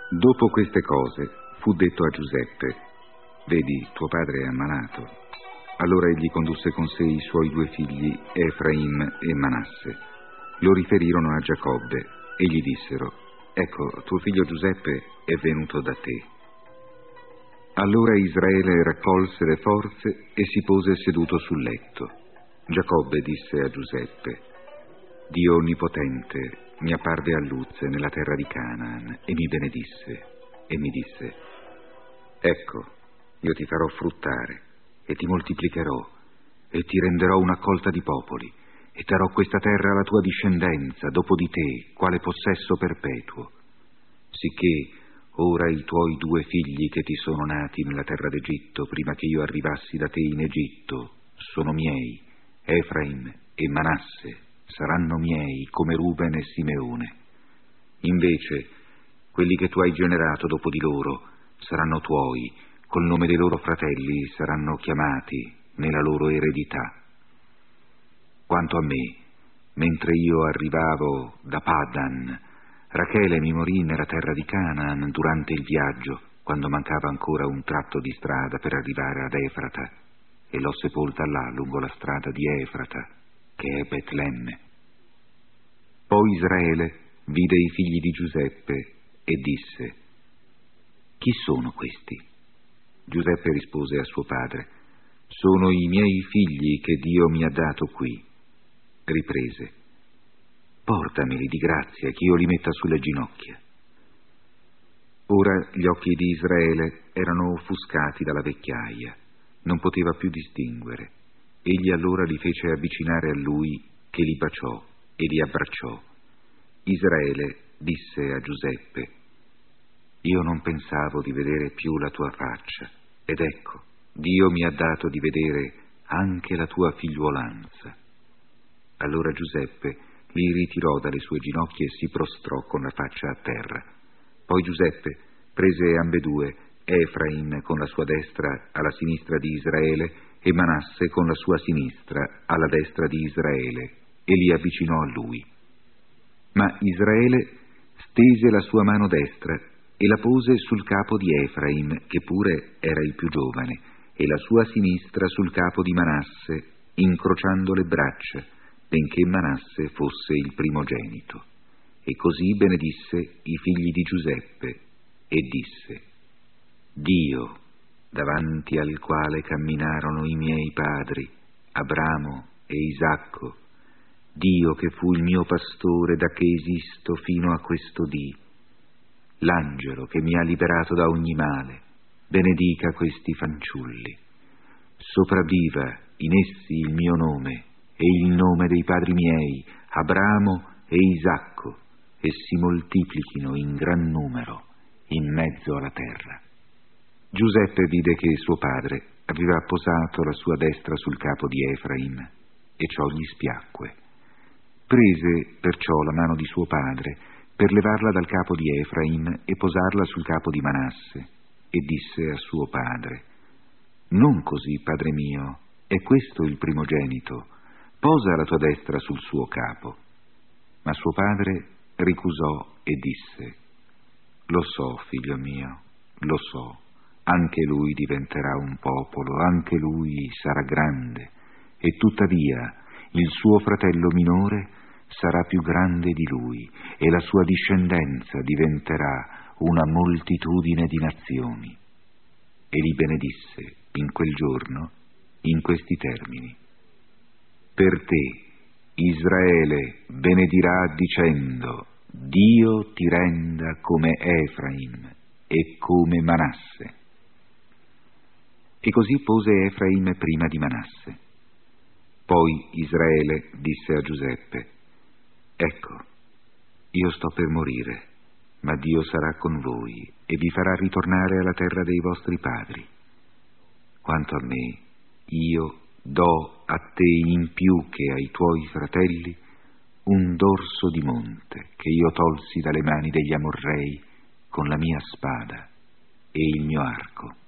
Dopo queste cose fu detto a Giuseppe: vedi, tuo padre è ammalato. Allora egli condusse con sé i suoi 2 figli, Efraim e Manasse. Lo riferirono a Giacobbe e gli dissero: ecco, tuo figlio Giuseppe è venuto da te. Allora Israele raccolse le forze e si pose seduto sul letto. Giacobbe disse a Giuseppe: Dio Onnipotente mi apparve a Luz nella terra di Canaan e mi benedisse e mi disse: ecco, io ti farò fruttare e ti moltiplicherò e ti renderò una colta di popoli e darò questa terra alla tua discendenza dopo di te, quale possesso perpetuo. Sicché ora i tuoi 2 figli che ti sono nati nella terra d'Egitto prima che io arrivassi da te in Egitto sono miei, Efraim e Manasse saranno miei come Ruben e Simeone. Invece quelli che tu hai generato dopo di loro saranno tuoi, col nome dei loro fratelli saranno chiamati nella loro eredità. Quanto a me, mentre io arrivavo da Padan, Rachele mi morì nella terra di Canaan durante il viaggio, quando mancava ancora un tratto di strada per arrivare ad Efrata, e l'ho sepolta là lungo la strada di Efrata, che è Betlemme. Poi Israele vide i figli di Giuseppe e disse: chi sono questi? Giuseppe rispose a suo padre: sono i miei figli che Dio mi ha dato qui. Riprese: portameli di grazia che io li metta sulle ginocchia. Ora gli occhi di Israele erano offuscati dalla vecchiaia, non poteva più distinguere. Egli allora li fece avvicinare a lui, che li baciò e li abbracciò. Israele disse a Giuseppe: io non pensavo di vedere più la tua faccia, ed ecco, Dio mi ha dato di vedere anche la tua figliuolanza. Allora Giuseppe li ritirò dalle sue ginocchia e si prostrò con la faccia a terra. Poi Giuseppe prese ambedue, Efraim con la sua destra alla sinistra di Israele e Manasse con la sua sinistra alla destra di Israele, e li avvicinò a lui. Ma Israele stese la sua mano destra e la pose sul capo di Efraim, che pure era il più giovane, e la sua sinistra sul capo di Manasse, incrociando le braccia, benché Manasse fosse il primogenito. E così benedisse i figli di Giuseppe e disse: Dio, davanti al quale camminarono i miei padri, Abramo e Isacco, Dio che fu il mio pastore da che esisto fino a questo dì, l'angelo che mi ha liberato da ogni male, benedica questi fanciulli. Sopravviva in essi il mio nome e il nome dei padri miei, Abramo e Isacco, e si moltiplichino in gran numero in mezzo alla terra. Giuseppe vide che suo padre aveva posato la sua destra sul capo di Efraim, e ciò gli spiacque. Prese perciò la mano di suo padre per levarla dal capo di Efraim e posarla sul capo di Manasse, e disse a suo padre: non così, padre mio, è questo il primogenito, posa la tua destra sul suo capo. Ma suo padre ricusò e disse: lo so, figlio mio, lo so, anche lui diventerà un popolo, anche lui sarà grande, e tuttavia il suo fratello minore sarà più grande di lui, e la sua discendenza diventerà una moltitudine di nazioni. E li benedisse in quel giorno in questi termini: per te Israele benedirà dicendo: Dio ti renda come Efraim e come Manasse. E così pose Efraim prima di Manasse. Poi Israele disse a Giuseppe: ecco, io sto per morire, ma Dio sarà con voi e vi farà ritornare alla terra dei vostri padri. Quanto a me, io do a te in più che ai tuoi fratelli un dorso di monte che io tolsi dalle mani degli Amorrei con la mia spada e il mio arco.